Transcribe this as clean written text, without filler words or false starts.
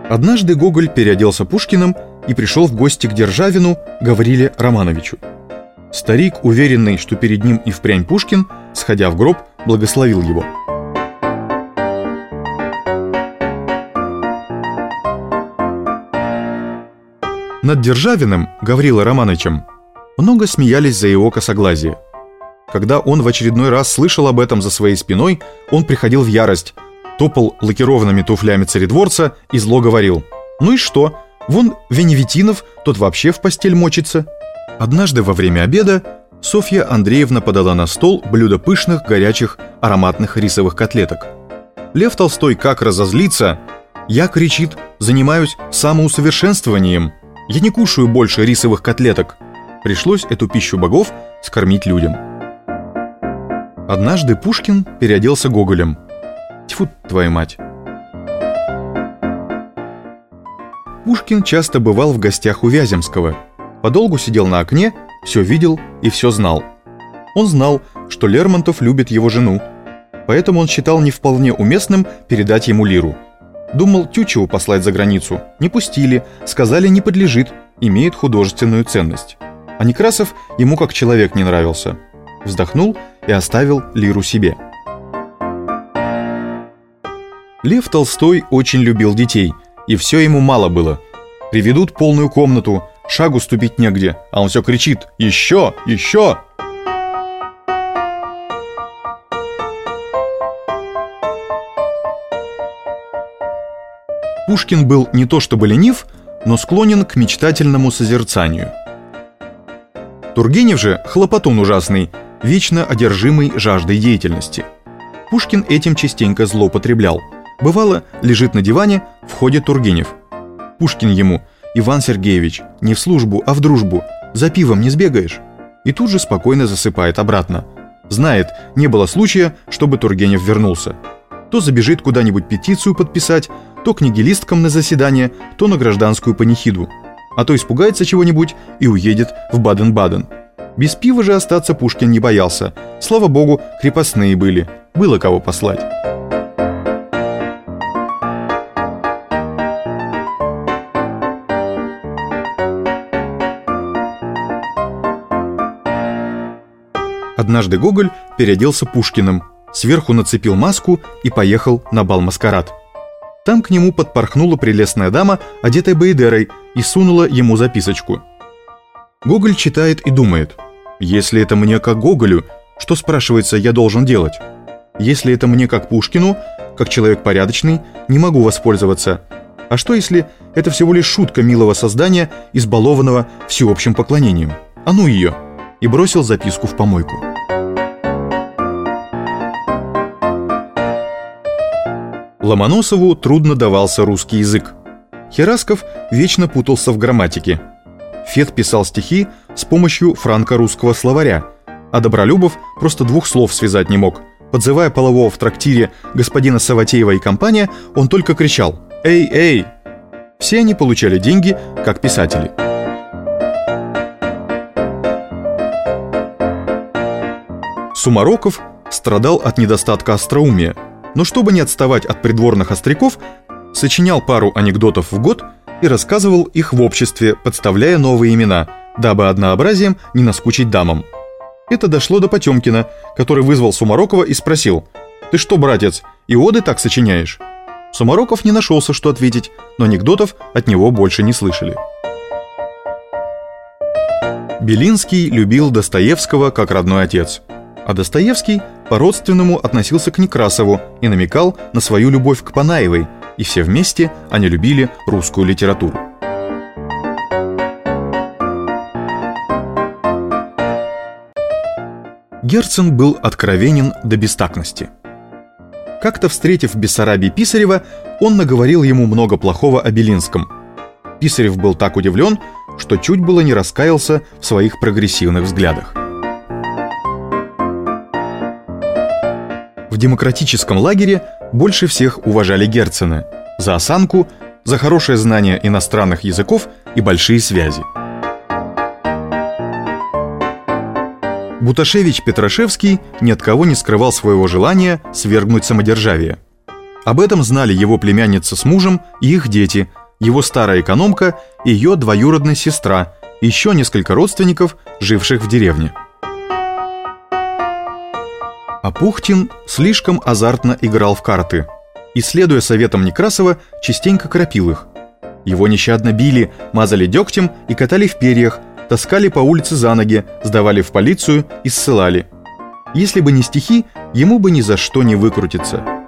Однажды Гоголь переоделся Пушкиным и пришел в гости к Державину Гавриле Романовичу. Старик, уверенный, что перед ним и впрямь Пушкин, сходя в гроб, благословил его. Над Державиным, Гаврилой Романовичем, много смеялись за его косоглазие. Когда он в очередной раз слышал об этом за своей спиной, он приходил в ярость, топал лакированными туфлями царедворца и зло говорил: «Ну и что? Вон Веневитинов, тот вообще в постель мочится». Однажды во время обеда Софья Андреевна подала на стол блюдо пышных, горячих, ароматных рисовых котлеток. Лев Толстой как разозлится: «Я, — кричит, — занимаюсь самоусовершенствованием. Я не кушаю больше рисовых котлеток». Пришлось эту пищу богов скормить людям. Однажды Пушкин переоделся Гоголем. Тьфу, твою мать. Пушкин часто бывал в гостях у Вяземского. Подолгу сидел на окне, все видел и все знал. Он знал, что Лермонтов любит его жену, поэтому он считал не вполне уместным передать ему лиру. Думал Тютчеву послать за границу. Не пустили, сказали, не подлежит, имеет художественную ценность. А Некрасов ему как человек не нравился. Вздохнул и оставил лиру себе. Лев Толстой очень любил детей, и все ему мало было. Приведут полную комнату, шагу ступить негде, а он все кричит: «Еще! Еще!» Пушкин был не то чтобы ленив, но склонен к мечтательному созерцанию. Тургенев же хлопотун ужасный, вечно одержимый жаждой деятельности. Пушкин этим частенько злоупотреблял. Бывало, лежит на диване, входит Тургенев. Пушкин ему: «Иван Сергеевич, не в службу, а в дружбу, за пивом не сбегаешь?» И тут же спокойно засыпает обратно. Знает, не было случая, чтобы Тургенев вернулся. То забежит куда-нибудь петицию подписать, то к нигилисткам на заседание, то на гражданскую панихиду. А то испугается чего-нибудь и уедет в Баден-Баден. Без пива же остаться Пушкин не боялся. Слава богу, крепостные были, было кого послать. Однажды Гоголь переоделся Пушкиным, сверху нацепил маску и поехал на бал-маскарад. Там к нему подпорхнула прелестная дама, одетая баедерой, и сунула ему записочку. Гоголь читает и думает: если это мне как Гоголю, что, спрашивается, я должен делать? Если это мне как Пушкину, как человек порядочный, не могу воспользоваться. А что, если это всего лишь шутка милого создания, избалованного всеобщим поклонением? А ну ее! И бросил записку в помойку. Ломоносову трудно давался русский язык. Херасков вечно путался в грамматике. Фет писал стихи с помощью франко-русского словаря, а Добролюбов просто двух слов связать не мог. Подзывая полового в трактире господина Саватеева и компания, он только кричал: «Эй, эй!». Все они получали деньги, как писатели. Сумароков страдал от недостатка остроумия, но чтобы не отставать от придворных остряков, сочинял пару анекдотов в год и рассказывал их в обществе, подставляя новые имена, дабы однообразием не наскучить дамам. Это дошло до Потемкина, который вызвал Сумарокова и спросил: «Ты что, братец, и оды так сочиняешь?» Сумароков не нашелся, что ответить, но анекдотов от него больше не слышали. Белинский любил Достоевского как родной отец, а Достоевский по-родственному относился к Некрасову и намекал на свою любовь к Панаевой, и все вместе они любили русскую литературу. Герцен был откровенен до бестактности. Как-то, встретив в Бессарабии Писарева, он наговорил ему много плохого о Белинском. Писарев был так удивлен, что чуть было не раскаялся в своих прогрессивных взглядах. В демократическом лагере больше всех уважали Герцена за осанку, за хорошее знание иностранных языков и большие связи. Буташевич Петрашевский ни от кого не скрывал своего желания свергнуть самодержавие. Об этом знали его племянница с мужем и их дети, его старая экономка и ее двоюродная сестра, и еще несколько родственников, живших в деревне. Апухтин слишком азартно играл в карты и, следуя советам Некрасова, частенько крапил их. Его нещадно били, мазали дегтем и катали в перьях, таскали по улице за ноги, сдавали в полицию и ссылали. Если бы не стихи, ему бы ни за что не выкрутиться.